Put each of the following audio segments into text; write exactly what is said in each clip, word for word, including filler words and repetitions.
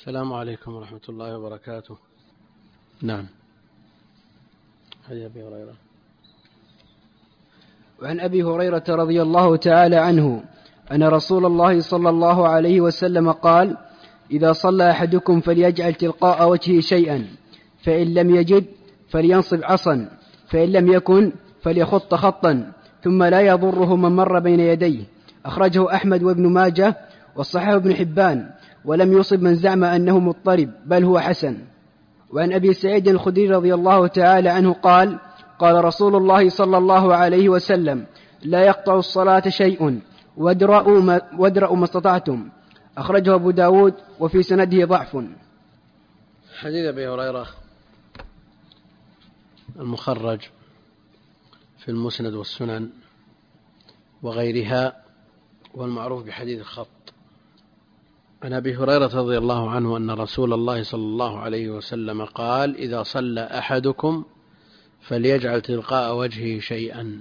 السلام عليكم ورحمة الله وبركاته. نعم. حديث أبي هريرة. وعن أبي هريرة رضي الله تعالى عنه أن رسول الله صلى الله عليه وسلم قال: إذا صلى أحدكم فليجعل تلقاء وجهه شيئا، فإن لم يجد فلينصب عصا، فإن لم يكن فليخط خطا، ثم لا يضره من مر بين يديه. أخرجه أحمد وابن ماجه والصحيح ابن حبان، ولم يصب من زعم أنه مضطرب، بل هو حسن. وعن أبي سعيد الخدري رضي الله تعالى عنه قال: قال رسول الله صلى الله عليه وسلم: لا يقطع الصلاة شيء، وادرأوا ما, وادرأوا ما استطعتم. أخرجه أبو داود وفي سنده ضعف. حديث أبي هريرة المخرج في المسند والسنن وغيرها، والمعروف بحديث الخط. عن أبي هريرة رضي الله عنه أن رسول الله صلى الله عليه وسلم قال: إذا صلى أحدكم فليجعل تلقاء وجهه شيئا.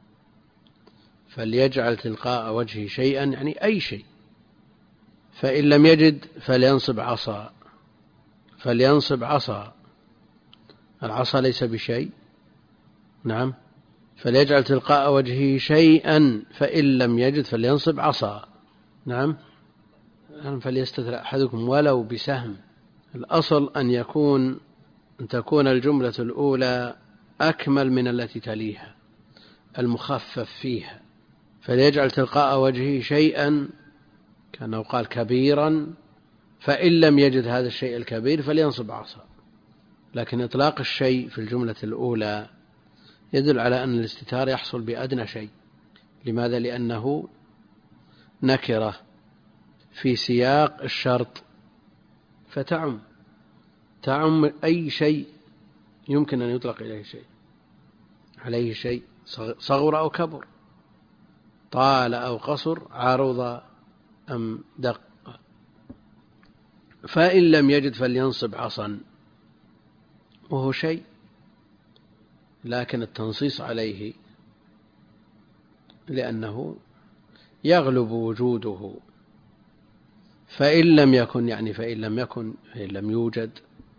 فليجعل تلقاء وجهه شيئا يعني أي شيء. فإن لم يجد فلينصب عصا. فلينصب عصا. العصا ليس بشيء. نعم. فليجعل تلقاء وجهه شيئا، فإن لم يجد فلينصب عصا. نعم. فليستتر أحدكم ولو بسهم. الأصل أن يكون أن تكون الجملة الأولى أكمل من التي تليها، المخفف فيها. فليجعل تلقاء وجهه شيئا كأنه قال كبيرا، فإن لم يجد هذا الشيء الكبير فلينصب عصا. لكن إطلاق الشيء في الجملة الأولى يدل على أن الاستتار يحصل بأدنى شيء. لماذا؟ لأنه نكرة في سياق الشرط، فتعم تعم أي شيء يمكن أن يطلق إليه شيء عليه شيء، صغر أو كبر، طال أو قصر، عرض أم دق. فإن لم يجد فلينصب عصا، وهو شيء، لكن التنصيص عليه لأنه يغلب وجوده. فإن لم يكن يعني فإن لم يكن فإن لم يوجد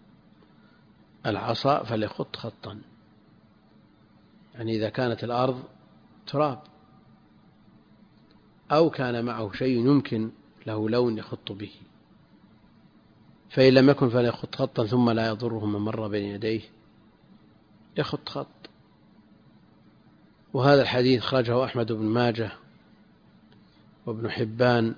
العصا فليخط خطا، يعني إذا كانت الأرض تراب أو كان معه شيء يمكن له لون يخط به. فإن لم يكن فليخط خطا ثم لا يضره من مر بين يديه، يخط خط. وهذا الحديث خرجه أحمد بن ماجه وابن حبان،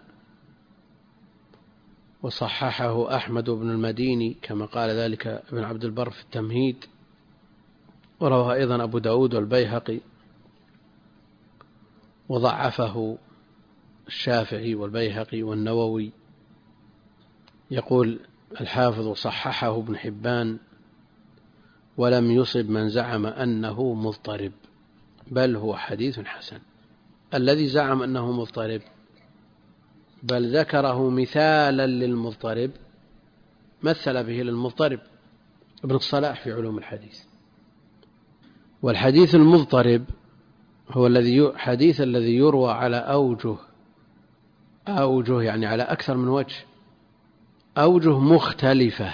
وصححه أحمد بن المديني كما قال ذلك ابن عبد البر في التمهيد، ورواه أيضا أبو داود والبيهقي، وضعفه الشافعي والبيهقي والنووي. يقول الحافظ: وصححه ابن حبان ولم يصب من زعم أنه مضطرب، بل هو حديث حسن. الذي زعم أنه مضطرب بل ذكره مثالا للمضطرب، مثل به للمضطرب ابن الصلاح في علوم الحديث. والحديث المضطرب هو الذي حديث الذي يروى على أوجه أوجه يعني على أكثر من وجه، أوجه مختلفة،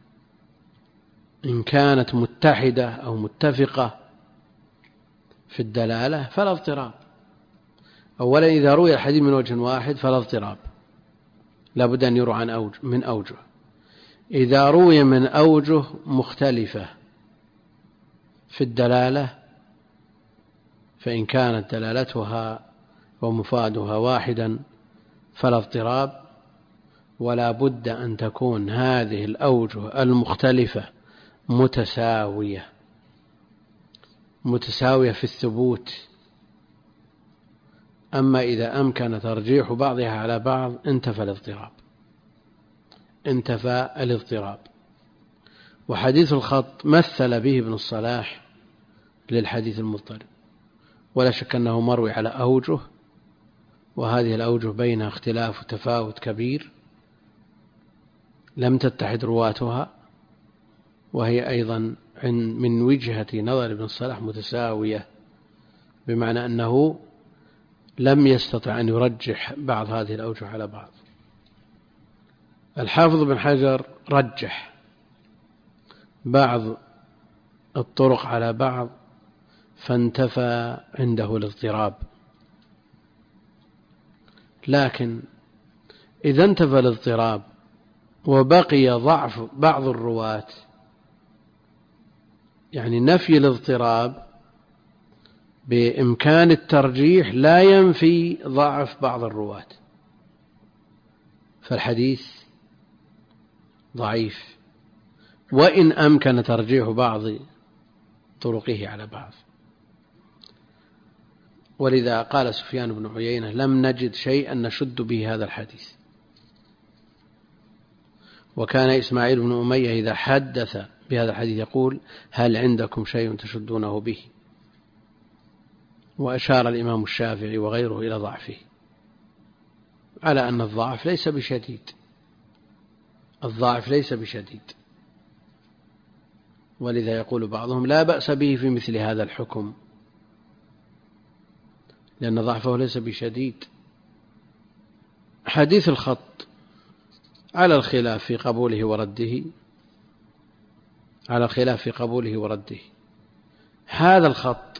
إن كانت متحدة أو متفقة في الدلالة فلا اضطراب. أولا إذا روي الحديث من وجه واحد فلا اضطراب، لا بد أن يروى عن أوجه من أوجه. إذا روي من أوجه مختلفة في الدلالة فإن كانت دلالتها ومفادها واحدا فلا اضطراب، ولا بد أن تكون هذه الأوجه المختلفة متساوية متساوية في الثبوت. أما إذا أمكن ترجيح بعضها على بعض انتفى الاضطراب انتفى الاضطراب. وحديث الخط مثل به ابن الصلاح للحديث المضطرب، ولا شك أنه مروي على أوجه، وهذه الأوجه بينها اختلاف وتفاوت كبير لم تتحد رواتها، وهي أيضا من وجهة نظر ابن الصلاح متساوية، بمعنى أنه لم يستطع أن يرجح بعض هذه الأوجه على بعض. الحافظ بن حجر رجح بعض الطرق على بعض فانتفى عنده الاضطراب، لكن إذا انتفى الاضطراب وبقي ضعف بعض الرواة، يعني نفي الاضطراب بإمكان الترجيح لا ينفي ضعف بعض الرواة، فالحديث ضعيف وإن أمكن ترجيح بعض طرقه على بعض. ولذا قال سفيان بن عيينة: لم نجد شيئا نشد به هذا الحديث. وكان إسماعيل بن أمية إذا حدث بهذا الحديث يقول: هل عندكم شيء تشدونه به؟ وأشار الإمام الشافعي وغيره إلى ضعفه، على أن الضعف ليس بشديد، الضعف ليس بشديد. ولذا يقول بعضهم: لا بأس به في مثل هذا الحكم، لأن ضعفه ليس بشديد. حديث الخط على الخلاف في قبوله ورده، على الخلاف في قبوله ورده. هذا الخط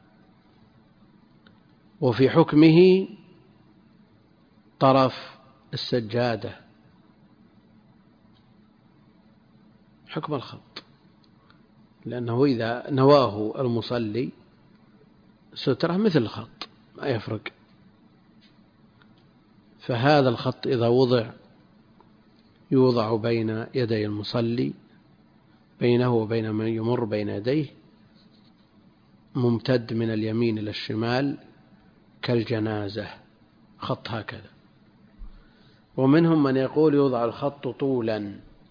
وفي حكمه طرف السجادة، حكم الخط، لأنه إذا نواه المصلي سترة مثل الخط ما يفرق. فهذا الخط إذا وضع يوضع بين يدي المصلي، بينه وبين من يمر بين يديه، ممتد من اليمين إلى الشمال كالجنازة، خط هكذا. ومنهم من يقول يوضع الخط طولا،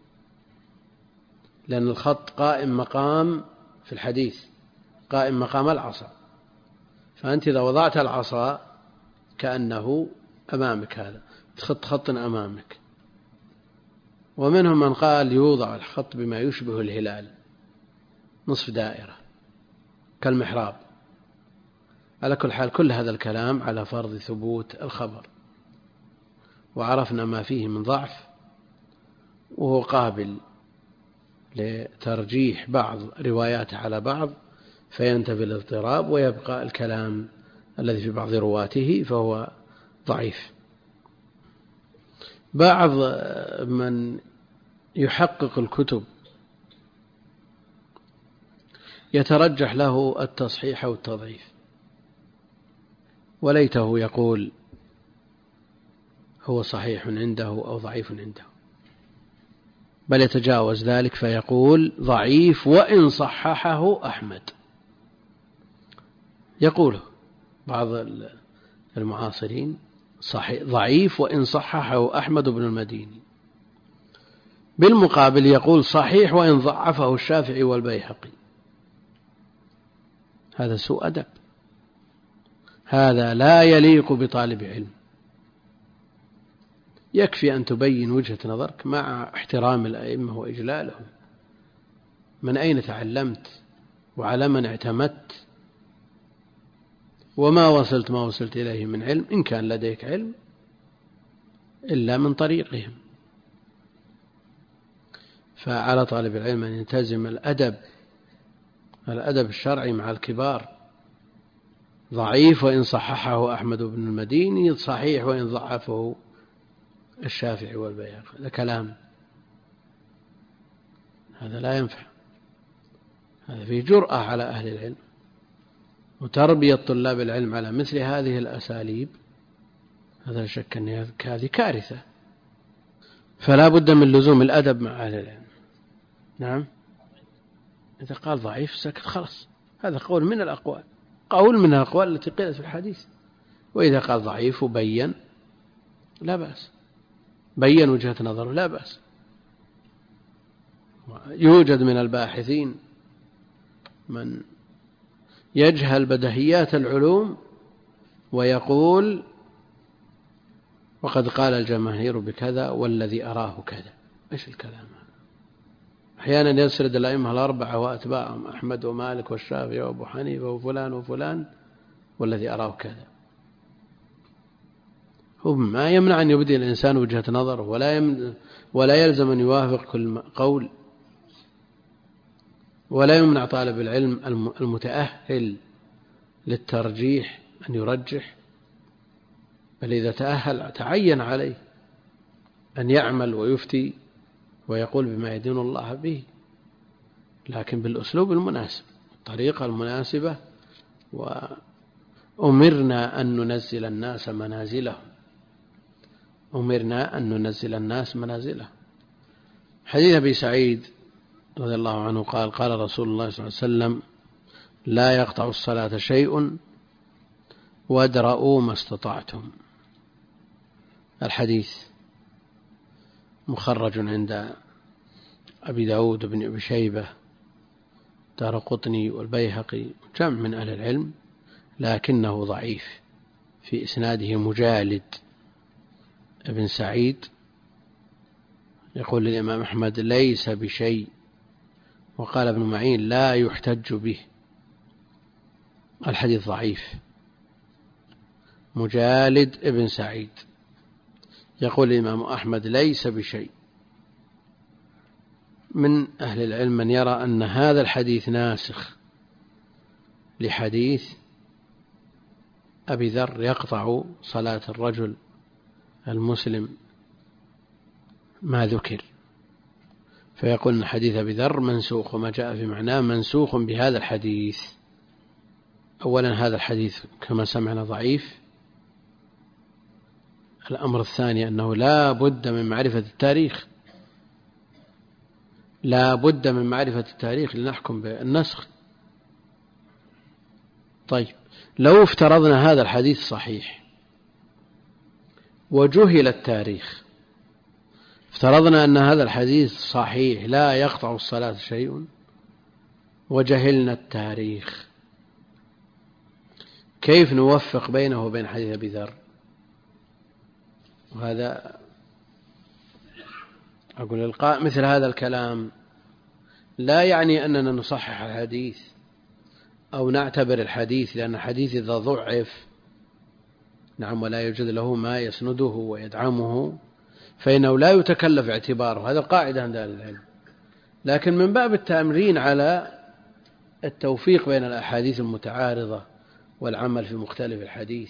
لأن الخط قائم مقام في الحديث قائم مقام العصا، فأنت إذا وضعت العصا كأنه أمامك، هذا تخط خط أمامك. ومنهم من قال يوضع الخط بما يشبه الهلال، نصف دائرة كالمحراب. على كل حال كل هذا الكلام على فرض ثبوت الخبر، وعرفنا ما فيه من ضعف، وهو قابل لترجيح بعض رواياته على بعض فينتفي الاضطراب، ويبقى الكلام الذي في بعض رواته فهو ضعيف. بعض من يحقق الكتب يترجح له التصحيح أو التضعيف، وليته يقول هو صحيح عنده أو ضعيف عنده، بل يتجاوز ذلك فيقول ضعيف وإن صححه أحمد. يقوله بعض المعاصرين صحيح ضعيف وإن صححه أحمد بن المديني، بالمقابل يقول صحيح وإن ضعفه الشافعي والبيهقي. هذا سوء أدب، هذا لا يليق بطالب علم. يكفي أن تبين وجهة نظرك مع احترام الأئمة وإجلالهم. من أين تعلمت وعلى من اعتمدت؟ وما وصلت ما وصلت إليه من علم، إن كان لديك علم، إلا من طريقهم. فعلى طالب العلم أن يلتزم الأدب الأدب الشرعي مع الكبار. ضعيف وإن صححه أحمد بن المديني، صحيح وإن ضعفه الشافعي والبيهقي. هذا كلام، هذا لا ينفع. هذا فيه جرأة على أهل العلم، وتربية طلاب العلم على مثل هذه الأساليب هذا لا شك أن هذه كارثة. فلا بد من لزوم الأدب مع أهل العلم. نعم، إذا قال ضعيف سكت خلاص، هذا قول من الأقوال، قول من الأقوال التي قيلت في الحديث. وإذا قال ضعيف وبين لا بأس، بين وجهة نظره لا بأس. يوجد من الباحثين من يجهل بدهيات العلوم ويقول وقد قال الجماهير بكذا والذي أراه كذا. إيش الكلام هذا؟ أحيانا يسرد الأئمة الأربعة وأتباعهم أحمد ومالك والشافعي وأبو حنيفة وفلان وفلان والذي أراه كذا. ما يمنع أن يبدي الإنسان وجهة نظر، ولا يم ولا يلزم أن يوافق كل قول، ولا يمنع طالب العلم المتأهل للترجيح أن يرجح، بل إذا تأهل تعين عليه أن يعمل ويفتي ويقول بما يدين الله به، لكن بالأسلوب المناسب، الطريقة المناسبة. وأمرنا أن ننزل الناس منازلهم، أمرنا أن ننزل الناس منازلهم. حديث أبي سعيد رضي الله عنه قال قال رسول الله صلى الله عليه وسلم: لا يقطع الصلاة شيء وادرؤوا ما استطعتم. الحديث مخرج عند أبي داود بن أبي شيبة دارقطني والبيهقي جمع من أهل العلم، لكنه ضعيف، في إسناده مجالد ابن سعيد يقول الإمام أحمد ليس بشيء، وقال ابن معين لا يحتج به. الحديث ضعيف. مجالد ابن سعيد يقول الإمام أحمد ليس بشيء. من أهل العلم من يرى أن هذا الحديث ناسخ لحديث أبي ذر يقطع صلاة الرجل المسلم ما ذكر، فيقول أن حديث أبي ذر منسوخ، وما جاء في معناه منسوخ بهذا الحديث. أولا هذا الحديث كما سمعنا ضعيف. الأمر الثاني أنه لا بد من معرفة التاريخ، لا بد من معرفة التاريخ لنحكم بالنسخ. طيب لو افترضنا هذا الحديث صحيح وجهل التاريخ، افترضنا أن هذا الحديث صحيح لا يقطع الصلاة شيء وجهلنا التاريخ، كيف نوفق بينه وبين حديث أبي ذر؟ وهذا أقول إلقاء مثل هذا الكلام لا يعني أننا نصحح الحديث أو نعتبر الحديث، لأن الحديث إذا ضعف نعم ولا يوجد له ما يسنده ويدعمه فإنه لا يتكلف اعتباره، هذا قاعدة عند أهل العلم. لكن من باب التمرين على التوفيق بين الأحاديث المتعارضة والعمل في مختلف الحديث،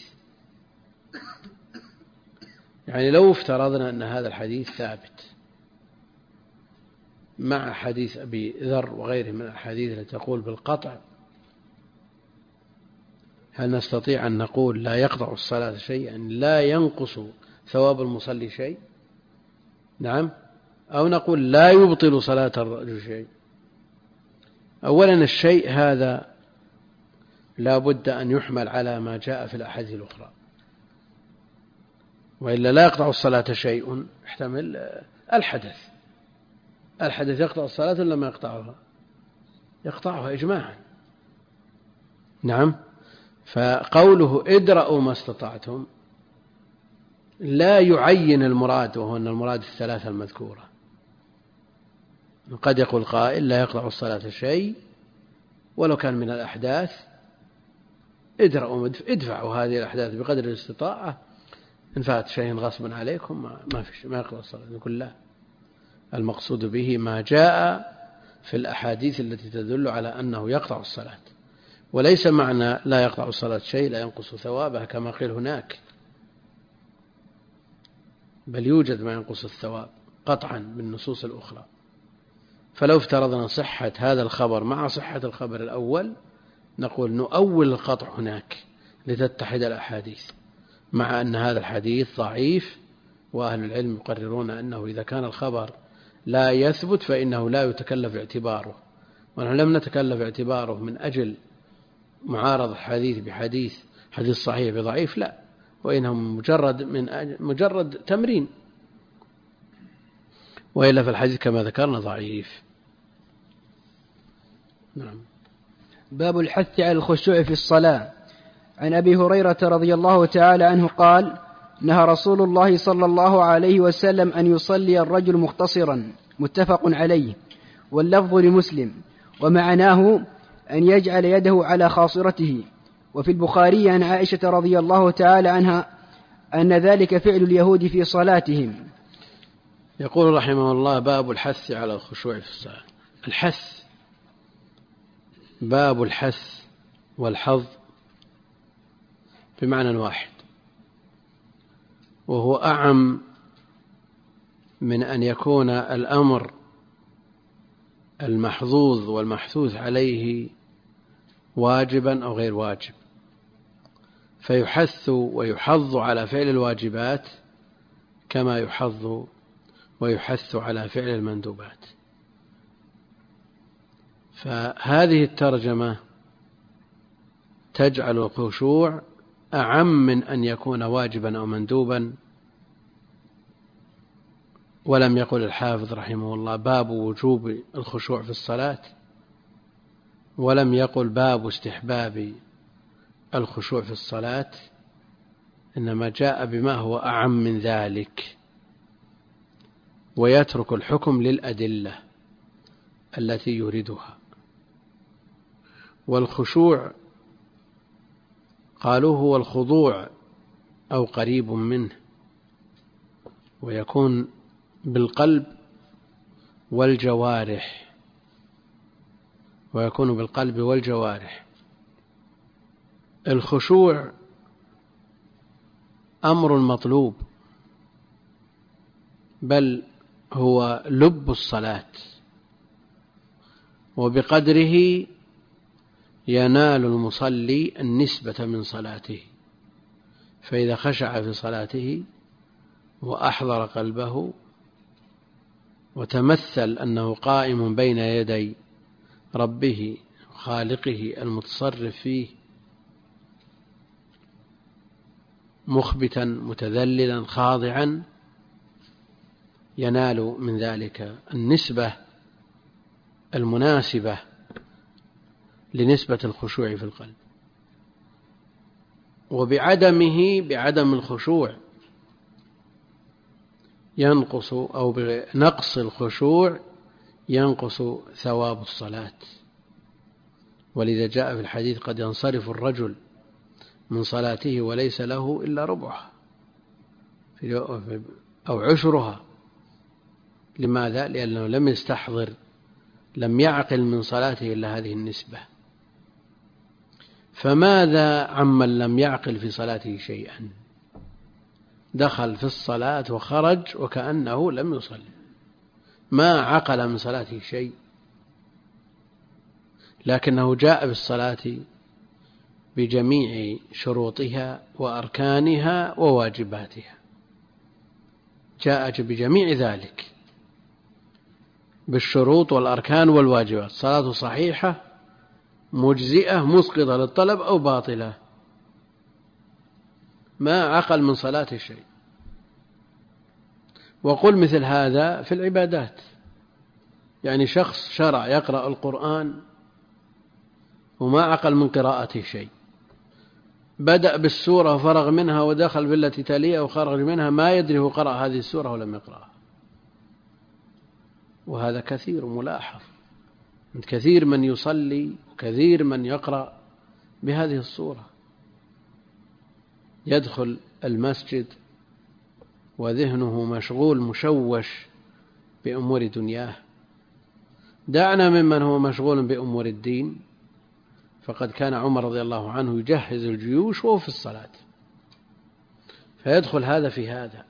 يعني لو افترضنا أن هذا الحديث ثابت مع حديث أبي ذر وغيره من الحديث التي تقول بالقطع، هل نستطيع أن نقول لا يقطع الصلاة شيئا لا ينقص ثواب المصلي شيء؟ نعم. أو نقول لا يبطل صلاة الرجل شيء؟ أولا الشيء هذا لا بد أن يحمل على ما جاء في الأحاديث الأخرى، وإلا لا يقطع الصلاة شيء احتمل الحدث. الحدث يقطع الصلاة ولا ما يقطعها؟ يقطعها إجماعا. نعم. فقوله ادرأوا ما استطعتم لا يعين المراد، وهو أن المراد الثلاثة المذكورة. قد يقول قائل لا يقطع الصلاة شيء ولو كان من الأحداث، ادرأوا ادفعوا هذه الأحداث بقدر الاستطاعة، إن فات شيء غصبا عليكم ما فيش ما يقطع الصلاة. يقول لا، المقصود به ما جاء في الأحاديث التي تدل على أنه يقطع الصلاة، وليس معنى لا يقطع الصلاة شيء لا ينقص ثوابها كما قيل هناك، بل يوجد ما ينقص الثواب قطعا بالنصوص الأخرى. فلو افترضنا صحة هذا الخبر مع صحة الخبر الأول نقول نؤول القطع هناك لتتحد الأحاديث، مع أن هذا الحديث ضعيف، وأهل العلم يقررون أنه إذا كان الخبر لا يثبت فإنه لا يتكلف اعتباره، ونحن لم نتكلف اعتباره من أجل معارضة حديث بحديث، حديث صحيح بضعيف، لا، وإنه مجرد من أجل مجرد تمرين، وإلا فالحديث كما ذكرنا ضعيف. نعم. باب الحث على الخشوع في الصلاة. عن أبي هريرة رضي الله تعالى عنه قال: نهى رسول الله صلى الله عليه وسلم أن يصلي الرجل مختصرا، متفق عليه، واللفظ لمسلم، ومعناه أن يجعل يده على خاصرته. وفي البخاري عن عائشة رضي الله تعالى عنها أن ذلك فعل اليهود في صلاتهم. يقول رحمه الله: باب الحث على الخشوع في الصلاة. الحث باب الحث والحظ بمعنى واحد، وهو أعم من أن يكون الأمر المحظوظ والمحثوث عليه واجبا أو غير واجب، فيحث ويحظ على فعل الواجبات كما يحظ ويحث على فعل المندوبات. فهذه الترجمة تجعل الخشوع أعم من أن يكون واجبا أو مندوبا. ولم يقل الحافظ رحمه الله باب وجوب الخشوع في الصلاة، ولم يقل باب استحباب الخشوع في الصلاة، إنما جاء بما هو أعم من ذلك، ويترك الحكم للأدلة التي يريدها. والخشوع قالوا هو الخضوع أو قريب منه، ويكون بالقلب والجوارح ويكون بالقلب والجوارح. الخشوع أمر مطلوب، بل هو لب الصلاة، وبقدره ينال المصلي النسبة من صلاته. فإذا خشع في صلاته وأحضر قلبه وتمثل أنه قائم بين يدي ربه خالقه المتصرف فيه، مخبتا متذللا خاضعا، ينال من ذلك النسبة المناسبة لنسبة الخشوع في القلب. وبعدمه بعدم الخشوع ينقص، أو بنقص الخشوع ينقص ثواب الصلاة. ولذا جاء في الحديث: قد ينصرف الرجل من صلاته وليس له إلا ربعها أو عشرها. لماذا؟ لأنه لم يستحضر، لم يعقل من صلاته إلا هذه النسبة. فماذا عمن لم يعقل في صلاته شيئا؟ دخل في الصلاة وخرج وكأنه لم يصلي، ما عقل من صلاته شيء، لكنه جاء بالصلاة بجميع شروطها وأركانها وواجباتها، جاء بجميع ذلك بالشروط والأركان والواجبات. صلاة صحيحة مجزئة مسقطة للطلب أو باطلة، ما عقل من صلاة شيء. وقل مثل هذا في العبادات، يعني شخص شرع يقرأ القرآن وما عقل من قراءته شيء، بدأ بالسورة وفرغ منها ودخل بالتي تليها وخرج منها، ما يدري هو قرأ هذه السورة ولم يقرأها. وهذا كثير ملاحظ، كثير من يصلي وكثير من يقرأ بهذه الصورة، يدخل المسجد وذهنه مشغول مشوش بأمور دنياه. دعنا ممن هو مشغول بأمور الدين، فقد كان عمر رضي الله عنه يجهز الجيوش وهو في الصلاة، فيدخل هذا في هذا،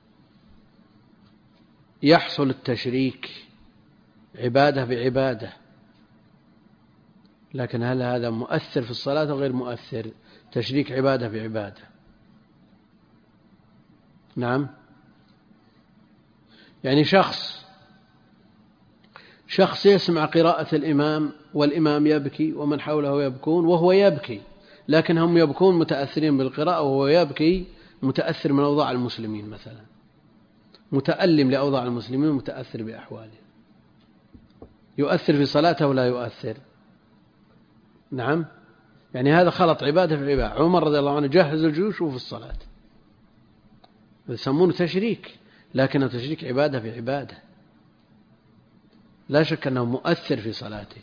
يحصل التشريك عبادة بعبادة. لكن هل هذا مؤثر في الصلاة أو غير مؤثر؟ تشريك عبادة بعبادة. نعم، يعني شخص شخص يسمع قراءة الإمام والإمام يبكي ومن حوله يبكون وهو يبكي، لكن هم يبكون متأثرين بالقراءة وهو يبكي متأثر من أوضاع المسلمين، مثلا متألم لأوضاع المسلمين متأثر بأحواله. يؤثر في صلاته ولا يؤثر؟ نعم، يعني هذا خلط عبادة في عبادة. عمر رضي الله عنه جهز الجيوش في الصلاة، يسمونه تشريك، لكنه تشريك عبادة في عبادة، لا شك أنه مؤثر في صلاته.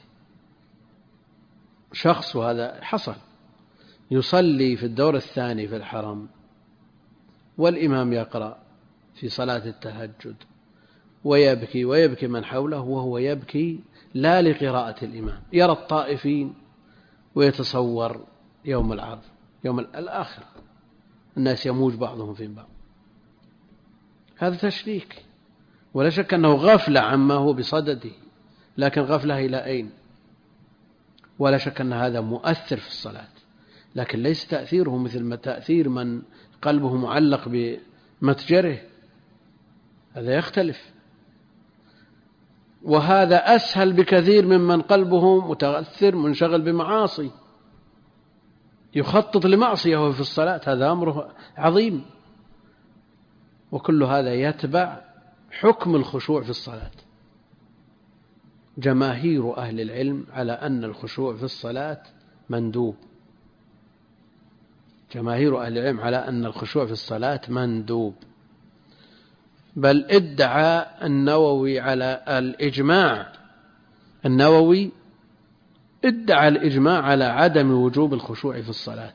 شخص، وهذا حصل، يصلي في الدور الثاني في الحرم والإمام يقرأ في صلاة التهجد ويبكي ويبكي من حوله وهو يبكي لا لقراءة الإمام، يرى الطائفين ويتصور يوم العرض يوم الآخر الناس يموج بعضهم في بعض. هذا تشريك، ولا شك أنه غفلة عما هو بصدده، لكن غفلة إلى أين؟ ولا شك أن هذا مؤثر في الصلاة، لكن ليس تأثيره مثل ما تأثير من قلبه معلق بمتجره، هذا يختلف. وهذا أسهل بكثير ممن قلبه متأثر منشغل بمعاصي، يخطط لمعصية وهو في الصلاة، هذا أمره عظيم. وكل هذا يتبع حكم الخشوع في الصلاة. جماهير أهل العلم على أن الخشوع في الصلاة مندوب، جماهير أهل العلم على أن الخشوع في الصلاة مندوب، بل ادعى النووي على الإجماع النووي ادعى الإجماع على عدم وجوب الخشوع في الصلاة،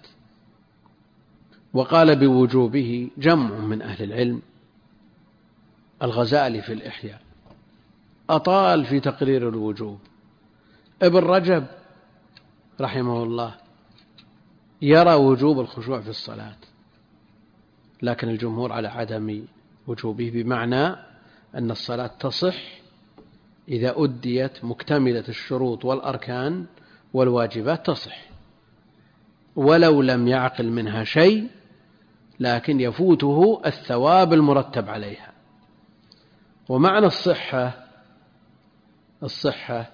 وقال بوجوبه جمع من أهل العلم. الغزالي في الإحياء أطال في تقرير الوجوب. ابن رجب رحمه الله يرى وجوب الخشوع في الصلاة، لكن الجمهور على عدم وجوبه، بمعنى أن الصلاة تصح إذا أديت مكتملة الشروط والأركان والواجبات، تصح ولو لم يعقل منها شيء، لكن يفوته الثواب المرتب عليها. ومعنى الصحة الصحة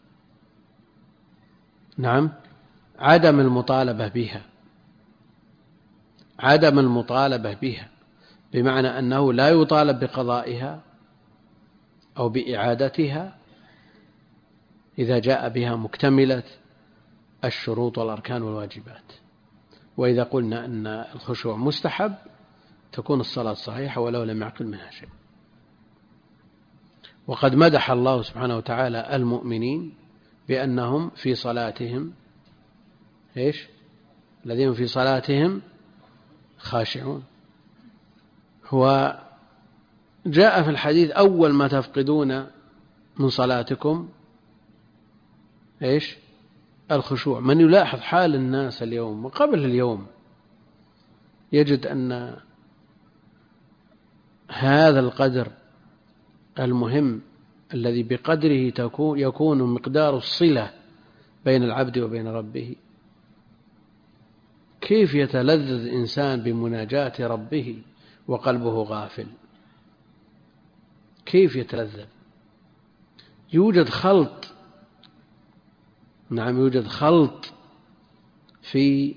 نعم عدم المطالبة بها، عدم المطالبة بها بمعنى أنه لا يطالب بقضائها أو بإعادتها إذا جاء بها مكتملة الشروط والأركان والواجبات. وإذا قلنا أن الخشوع مستحب تكون الصلاة صحيحة ولو لم يعقل منها شيء. وقد مدح الله سبحانه وتعالى المؤمنين بأنهم في صلاتهم إيش؟ الذين في صلاتهم خاشعون. هو جاء في الحديث أول ما تفقدون من صلاتكم إيش؟ الخشوع. من يلاحظ حال الناس اليوم وقبل اليوم يجد أن هذا القدر المهم الذي بقدره تكون يكون مقدار الصلة بين العبد وبين ربه، كيف يتلذذ إنسان بمناجاة ربه وقلبه غافل، كيف يتلذذ؟ يوجد خلط، نعم يوجد خلط في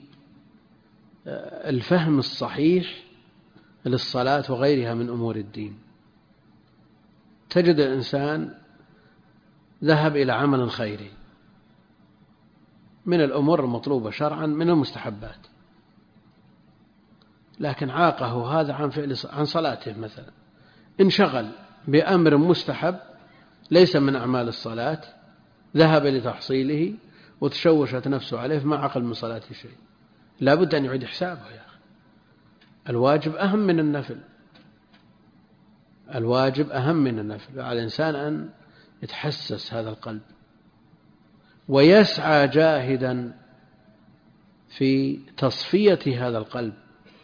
الفهم الصحيح للصلاة وغيرها من أمور الدين. تجد الإنسان ذهب إلى عمل خيري من الأمور المطلوبة شرعا من المستحبات، لكن عاقه هذا عن فعل عن صلاته مثلا، انشغل بأمر مستحب ليس من أعمال الصلاة، ذهب لتحصيله وتشوشت نفسه عليه فما عقل من صلاته شيء. لا بد أن يعيد حسابه يا أخي. الواجب أهم من النفل، الواجب أهم من النفل. على الإنسان أن يتحسس هذا القلب ويسعى جاهدا في تصفية هذا القلب.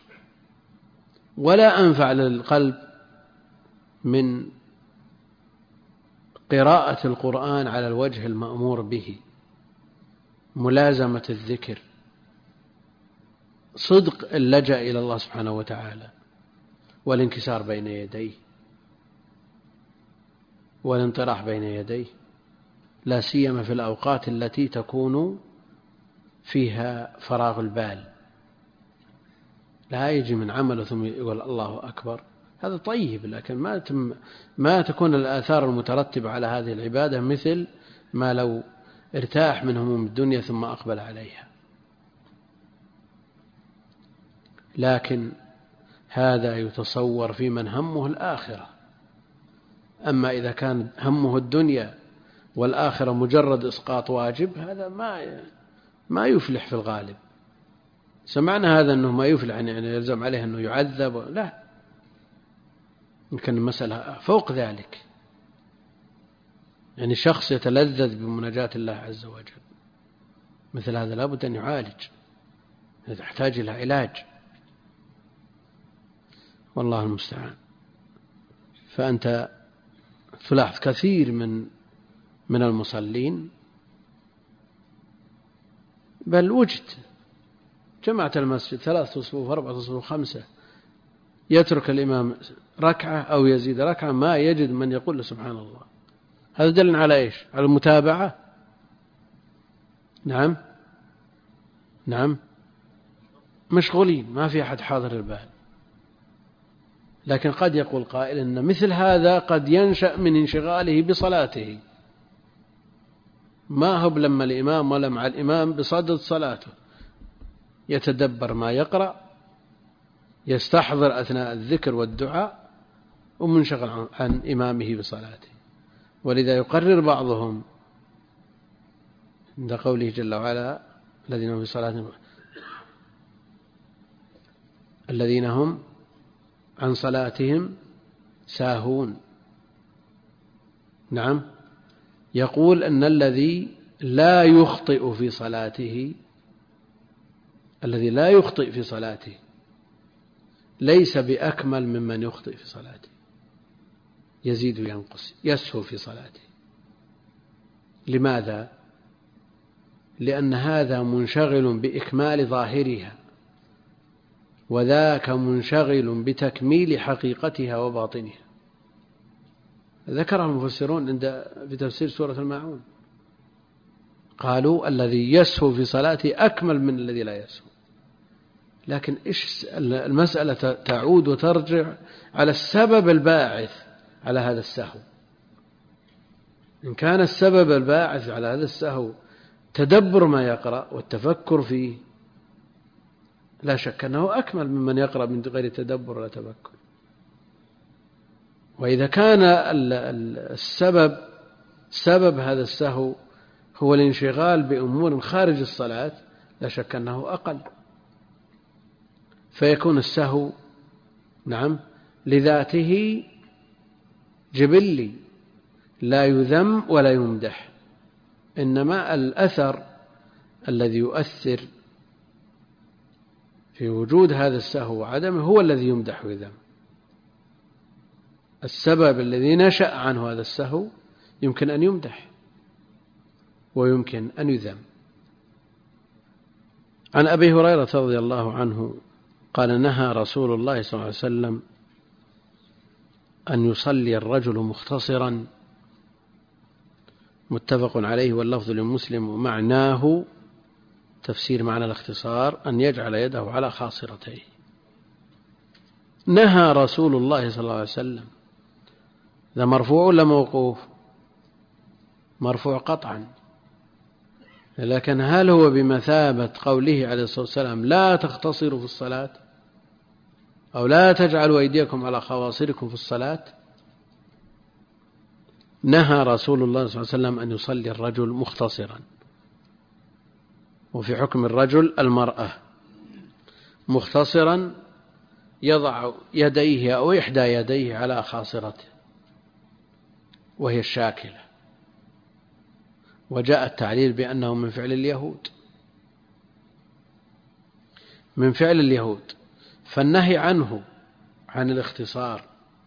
ولا أنفع للقلب من قراءة القرآن على الوجه المأمور به، ملازمة الذكر، صدق اللجأ إلى الله سبحانه وتعالى، والانكسار بين يديه والانطراح بين يديه، لا سيما في الأوقات التي تكون فيها فراغ البال. لا يجي من عمله ثم يقول الله أكبر، هذا طيب، لكن ما تم ما تكون الآثار المترتبة على هذه العبادة مثل ما لو ارتاح من هموم الدنيا ثم أقبل عليها. لكن هذا يتصور في من همه الآخرة. أما إذا كان همه الدنيا والآخرة مجرد إسقاط واجب، هذا ما ما يفلح في الغالب. سمعنا هذا أنه ما يفلح يعني يلزم عليه أنه يعذب، لا، يمكن المسألة فوق ذلك، يعني شخص يتلذذ بمناجاة الله عز وجل، مثل هذا لابد أن يعالج، يحتاج إلى علاج، والله المستعان. فأنت تلاحظ كثير من من المصلين، بل وجد جماعة المسجد ثلاث صفوف أربعة صفوف خمسة، يترك الإمام ركعة أو يزيد ركعة ما يجد من يقول له سبحان الله. هذا دل على إيش؟ على المتابعة. نعم نعم مشغولين، ما في أحد حاضر البال. لكن قد يقول قائل إن مثل هذا قد ينشأ من انشغاله بصلاته، ما هو لما الإمام ولا مع الإمام بصدد صلاته، يتدبر ما يقرأ، يستحضر أثناء الذكر والدعاء، ومنشغل عن إمامه بصلاته. ولذا يقرر بعضهم عند قوله جل وعلا الذين هم في صلاتهم الذين هم عن صلاتهم ساهون. نعم، يقول أن الذي لا يخطئ في صلاته الذي لا يخطئ في صلاته ليس بأكمل ممن يخطئ في صلاته، يزيد وينقص، يسهو في صلاته. لماذا؟ لأن هذا منشغل بإكمال ظاهرها، وذاك منشغل بتكميل حقيقتها وباطنها. ذكر المفسرون عند في تفسير سورة الماعون، قالوا الذي يسهو في صلاته أكمل من الذي لا يسهو. لكن إيش المسألة؟ تعود وترجع على السبب الباعث على هذا السهو. إن كان السبب الباعث على هذا السهو تدبر ما يقرأ والتفكر فيه، لا شك أنه أكمل ممن يقرأ من غير تدبر ولا تفكر. وإذا كان السبب سبب هذا السهو هو الانشغال بأمور خارج الصلاة، لا شك أنه أقل، فيكون السهو نعم لذاته جبلي لا يذم ولا يمدح، إنما الأثر الذي يؤثر في وجود هذا السهو وعدمه هو الذي يمدح ويذم. السبب الذي نشأ عنه هذا السهو يمكن أن يمدح ويمكن أن يذم. عن أبي هريرة رضي الله عنه قال نهى رسول الله صلى الله عليه وسلم أن يصلي الرجل مختصرا، متفق عليه واللفظ لمسلم، ومعناه تفسير معنى الاختصار أن يجعل يده على خاصرتيه. نهى رسول الله صلى الله عليه وسلم، ذا مرفوع ولا موقوف؟ مرفوع قطعا، لكن هل هو بمثابة قوله عليه الصلاة والسلام لا تختصروا في الصلاة أو لا تجعلوا أيديكم على خواصركم في الصلاة؟ نهى رسول الله صلى الله عليه وسلم أن يصلي الرجل مختصرا، وفي حكم الرجل المرأة مختصرا يضع يديه أو إحدى يديه على خاصرته وهي الشاكلة، وجاء التعليل بأنه من فعل اليهود من فعل اليهود فالنهي عنه عن الاختصار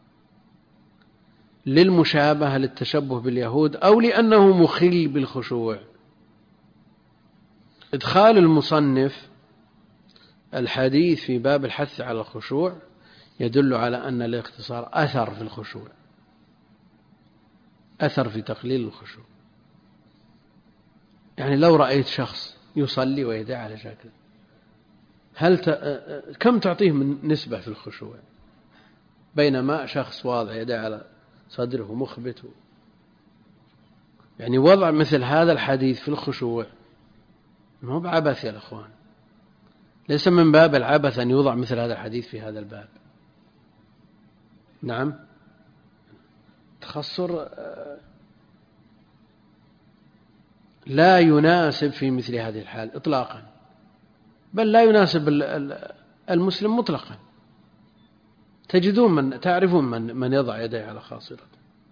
للمشابهة للتشبه باليهود أو لأنه مخل بالخشوع. إدخال المصنف الحديث في باب الحث على الخشوع يدل على أن الاختصار أثر في الخشوع، أثر في تقليل الخشوع. يعني لو رأيت شخص يصلي ويدعى على شكل، هل ت... كم تعطيه من نسبة في الخشوع، بينما شخص واضع يدعى على صدره مخبت؟ يعني وضع مثل هذا الحديث في الخشوع ما هو بعبث يا الأخوان، ليس من باب العبث أن يوضع مثل هذا الحديث في هذا الباب. نعم، تخصر لا يناسب في مثل هذه الحال إطلاقا. بل لا يناسب المسلم مطلقا. تجدون من تعرفون من من يضع يديه على خاصرته،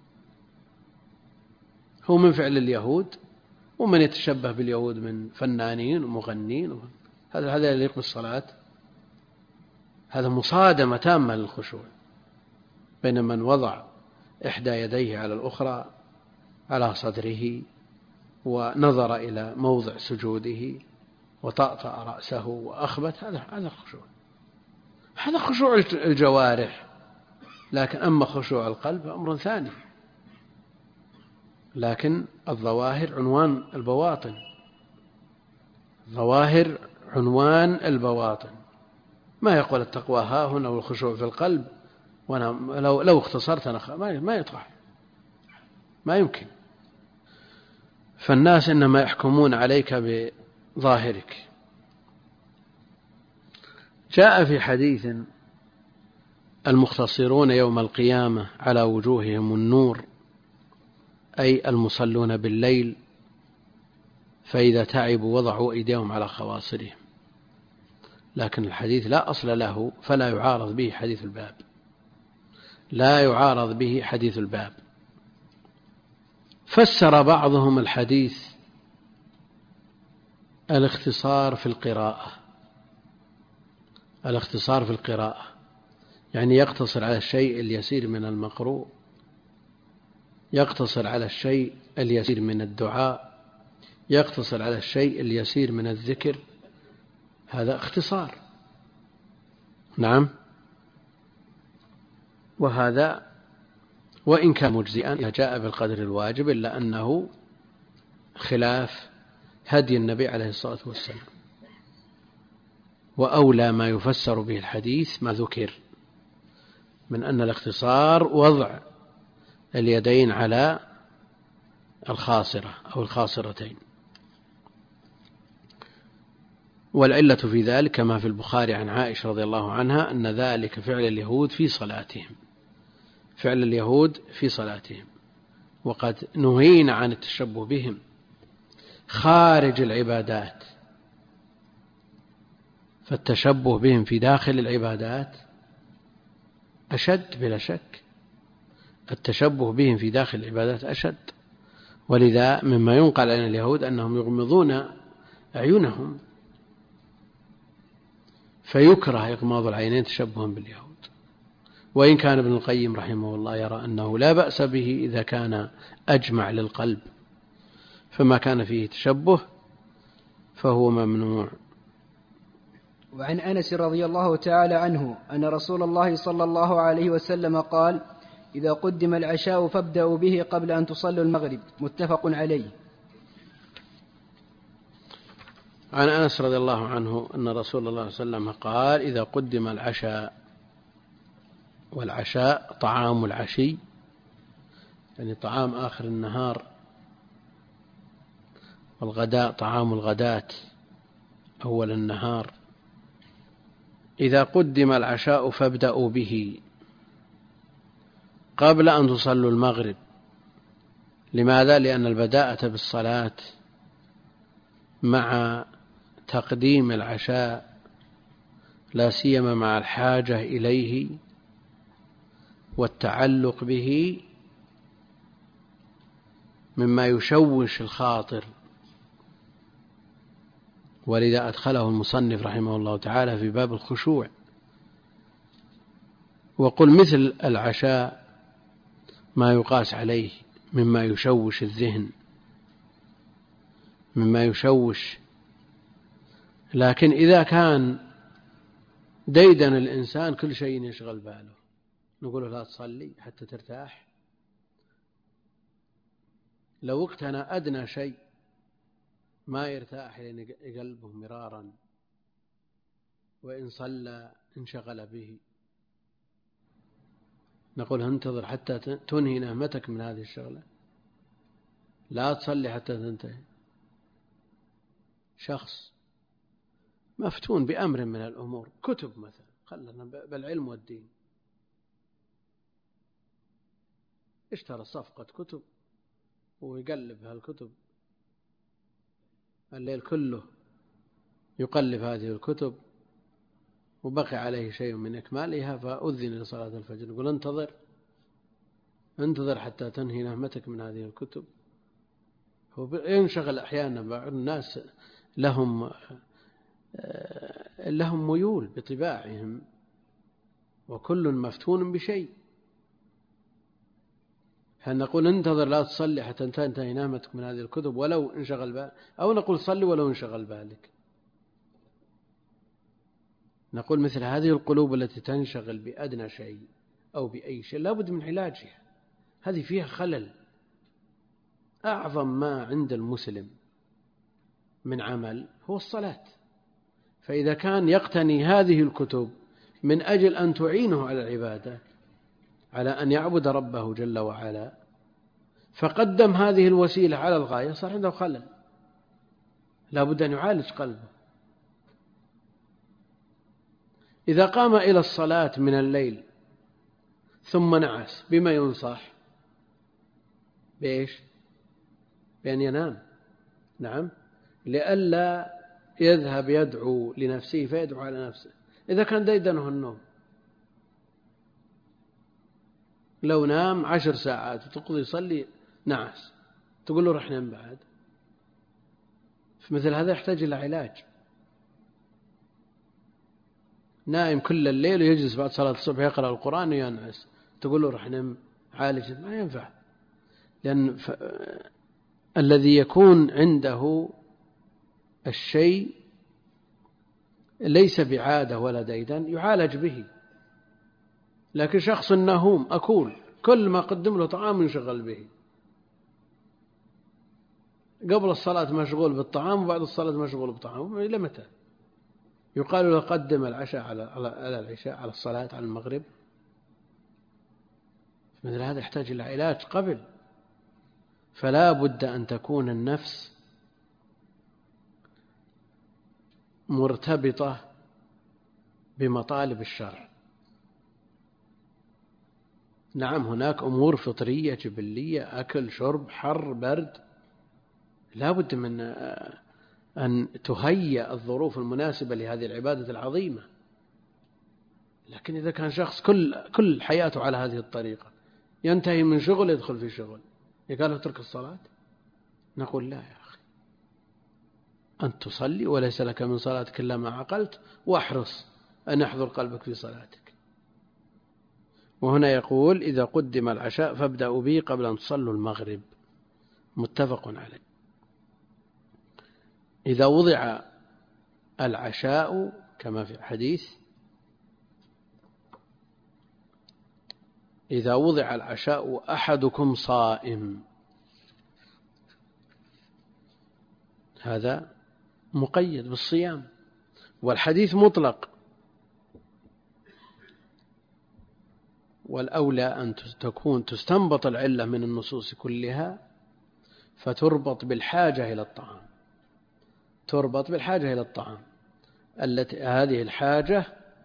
هو من فعل اليهود، ومن يتشبه باليهود من فنانين ومغنين. هذا هذا يليق بالصلاة؟ هذا مصادمة تامة للخشوع بين من وضع إحدى يديه على الأخرى على صدره ونظر إلى موضع سجوده وطأطأ رأسه وأخبت. هذا هذا الخشوع، هذا خشوع الجوارح. لكن أما خشوع القلب أمر ثاني. لكن الظواهر عنوان البواطن، الظواهر عنوان البواطن. ما يقول التقوى ها هنا والخشوع في القلب، وأنا لو لو اختصرت أنا ما يطرح، ما يمكن. فالناس إنما يحكمون عليك بظاهرك. جاء في حديث: المختصرون يوم القيامة على وجوههم النور، أي المصلون بالليل، فإذا تعبوا وضعوا أيديهم على خواصرهم. لكن الحديث لا أصل له، فلا يعارض به حديث الباب، لا يعارض به حديث الباب. فسر بعضهم الحديث الاختصار في القراءة، الاختصار في القراءة يعني يقتصر على الشيء اليسير من المقروء، يقتصر على الشيء اليسير من الدعاء، يقتصر على الشيء اليسير من الذكر. هذا اختصار، نعم. وهذا وإن كان مجزئا جاء بالقدر الواجب، إلا أنه خلاف هدي النبي عليه الصلاة والسلام. وأولى ما يفسر به الحديث ما ذكر من أن الاختصار وضع اليدين على الخاصرة أو الخاصرتين. والعلة في ذلك كما في البخاري عن عائشة رضي الله عنها أن ذلك فعل اليهود في صلاتهم، فعل اليهود في صلاتهم، وقد نهينا عن التشبه بهم خارج العبادات. فالتشبه بهم في داخل العبادات أشد بلا شك، التشبه بهم في داخل العبادات أشد. ولذا مما ينقل عن اليهود أنهم يغمضون أعينهم، فيكره إغماض العينين تشبها باليهود. وإن كان ابن القيم رحمه الله يرى أنه لا بأس به إذا كان أجمع للقلب، فما كان فيه تشبه فهو ممنوع. وعن أنس رضي الله تعالى عنه أن رسول الله صلى الله عليه وسلم قال: إذا قدم العشاء فابدأوا به قبل أن تصلوا المغرب. متفق عليه. عن أنس رضي الله عنه أن رسول الله صلى الله عليه وسلم قال: إذا قدم العشاء، والعشاء طعام العشي يعني طعام آخر النهار، والغداء طعام الغداة أول النهار. إذا قدم العشاء فابدأوا به قبل أن تصلوا المغرب. لماذا؟ لأن البداءة بالصلاة مع تقديم العشاء لا سيما مع الحاجة إليه والتعلق به مما يشوش الخاطر، ولذا أدخله المصنف رحمه الله تعالى في باب الخشوع. وقل مثل العشاء ما يقاس عليه مما يشوش الذهن، مما يشوش. لكن إذا كان ديدن الإنسان كل شيء يشغل باله، نقول لا تصلي حتى ترتاح. لو اقتنى أدنى شيء ما يرتاح لأن قلبه مرارا، وإن صلى انشغل به. نقول انتظر حتى تنهي نهمتك من هذه الشغلة، لا تصلي حتى تنتهي. شخص مفتون بأمر من الأمور، كتب مثلا، خلنا بالعلم والدين، اشترى صفقة كتب ويقلب هالكتب الليل كله يقلب هذه الكتب وبقي عليه شيء من إكمالها فأذن لصلاة الفجر، يقول انتظر انتظر حتى تنهي نهمتك من هذه الكتب. هو ينشغل أحيانا. بعض الناس لهم لهم ميول بطباعهم، وكل مفتون بشيء. هل نقول انتظر لا تصلي حتى تنتهي نهمتك من هذه الكتب ولو انشغل بالك، أو نقول صلي ولو انشغل بالك؟ نقول مثل هذه القلوب التي تنشغل بأدنى شيء أو بأي شيء لا بد من علاجها، هذه فيها خلل. أعظم ما عند المسلم من عمل هو الصلاة، فإذا كان يقتني هذه الكتب من أجل أن تعينه على العبادة، على أن يعبد ربه جل وعلا، فقدم هذه الوسيلة على الغاية، صار عنده خلل، لا بد أن يعالج قلبه. إذا قام إلى الصلاة من الليل ثم نعس، بما ينصح؟ بإيش؟ بأن ينام. نعم، لئلا يذهب يدعو لنفسه فيدعو على نفسه. إذا كان ديدنه النوم، لو نام عشر ساعات وتقضي يصلي نعس، تقول له رح نام بعد؟ فمثل هذا يحتاج إلى علاج. نائم كل الليل ويجلس بعد صلاة الصبح يقرأ القرآن وينعس، تقول له رح نام عالج؟ ما ينفع. لأن ف... الذي يكون عنده الشيء ليس بعادة ولا ديدن يعالج به. لكن شخص نهوم أكول، كل ما قدم له طعام ينشغل به، قبل الصلاة مشغول بالطعام وبعد الصلاة مشغول بالطعام، إلى متى؟ يقال له قدم العشاء على على العشاء على الصلاة على المغرب. مثل هذا يحتاج إلى علاج قبل. فلا بد أن تكون النفس مرتبطة بمطالب الشرع. نعم، هناك أمور فطرية جبلية، أكل شرب حر برد، لا بد من أن تهيأ الظروف المناسبة لهذه العبادة العظيمة. لكن إذا كان شخص كل كل حياته على هذه الطريقة، ينتهي من شغل يدخل في شغل، يقال له اترك الصلاة؟ نقول لا يا أخي، أنت تصلي وليس لك من صلاتك إلا ما عقلت، واحرص أن يحضر قلبك في صلاتك. وهنا يقول إذا قدم العشاء فابدأوا به قبل أن تصلوا المغرب، متفق عليه. إذا وضع العشاء كما في الحديث، إذا وضع العشاء أحدكم صائم، هذا مقيد بالصيام، والحديث مطلق. والأولى أن تكون تستنبط العلة من النصوص كلها فتربط بالحاجة إلى الطعام، تربط بالحاجة إلى الطعام التي هذه الحاجة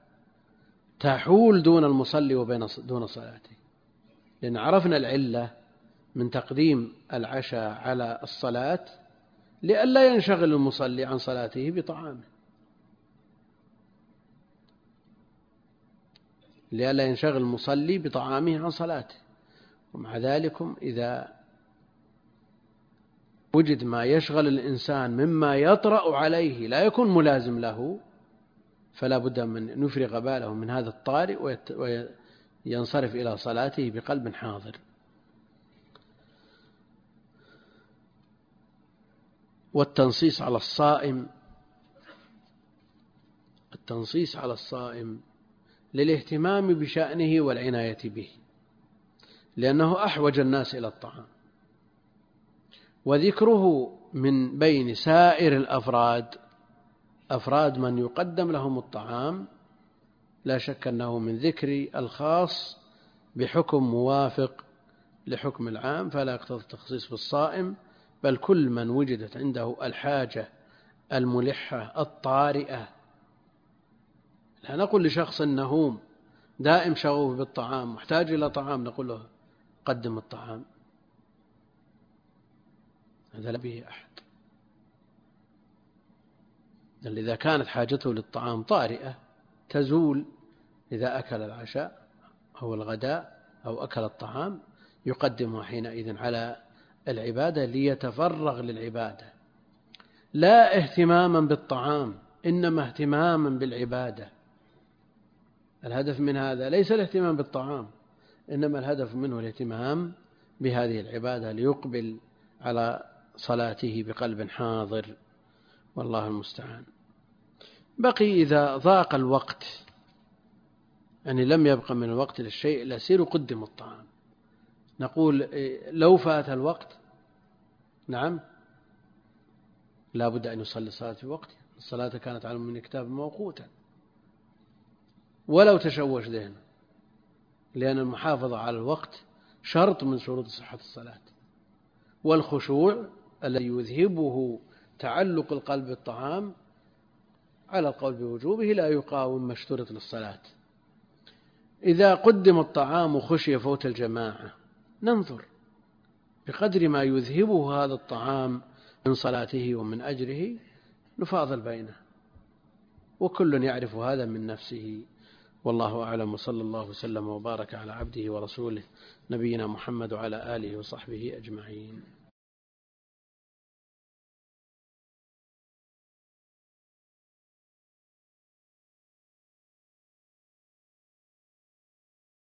تحول دون المصلي وبين دون صلاته. لأن عرفنا العلة من تقديم العشاء على الصلاة لئلا ينشغل المصلي عن صلاته بطعامه، لئلا ينشغل المصلي بطعامه عن صلاته. ومع ذلك إذا وجد ما يشغل الإنسان مما يطرأ عليه لا يكون ملازم له، فلا بد من يفرغ باله من هذا الطارئ وينصرف إلى صلاته بقلب حاضر. والتنصيص على الصائم، التنصيص على الصائم للاهتمام بشأنه والعناية به، لأنه أحوج الناس إلى الطعام، وذكره من بين سائر الأفراد، أفراد من يقدم لهم الطعام، لا شك أنه من ذكر الخاص بحكم موافق لحكم العام، فلا يقتضي التخصيص بالصائم، بل كل من وجدت عنده الحاجة الملحة الطارئة. لا نقول لشخص نهوم دائم شغوف بالطعام محتاج إلى طعام نقول له قدم الطعام، هذا لا به أحد. إذا كانت حاجته للطعام طارئة تزول إذا أكل العشاء أو الغداء أو أكل الطعام يقدمه حينئذ على العبادة ليتفرغ للعبادة، لا اهتماما بالطعام إنما اهتماما بالعبادة. الهدف من هذا ليس الاهتمام بالطعام، إنما الهدف منه الاهتمام بهذه العبادة ليقبل على صلاته بقلب حاضر، والله المستعان. بقي إذا ضاق الوقت، يعني لم يبقى من الوقت للشيء اليسير قدم الطعام، نقول لو فات الوقت نعم لا بد أن يصلي الصلاة في وقتها، الصلاة كانت على من كتاب موقوتا، ولو تشوش ذهنه، لأن المحافظة على الوقت شرط من شروط صحة الصلاة، والخشوع الذي يذهبه تعلق القلب بالطعام على القول بوجوبه لا يقاوم ما اشترط للصلاة. إذا قدم الطعام خشي فوت الجماعة ننظر بقدر ما يذهبه هذا الطعام من صلاته ومن أجره نفاضل بينه، وكل يعرف هذا من نفسه، والله أعلم. وصلى الله وسلم وبارك على عبده ورسوله نبينا محمد وعلى آله وصحبه أجمعين.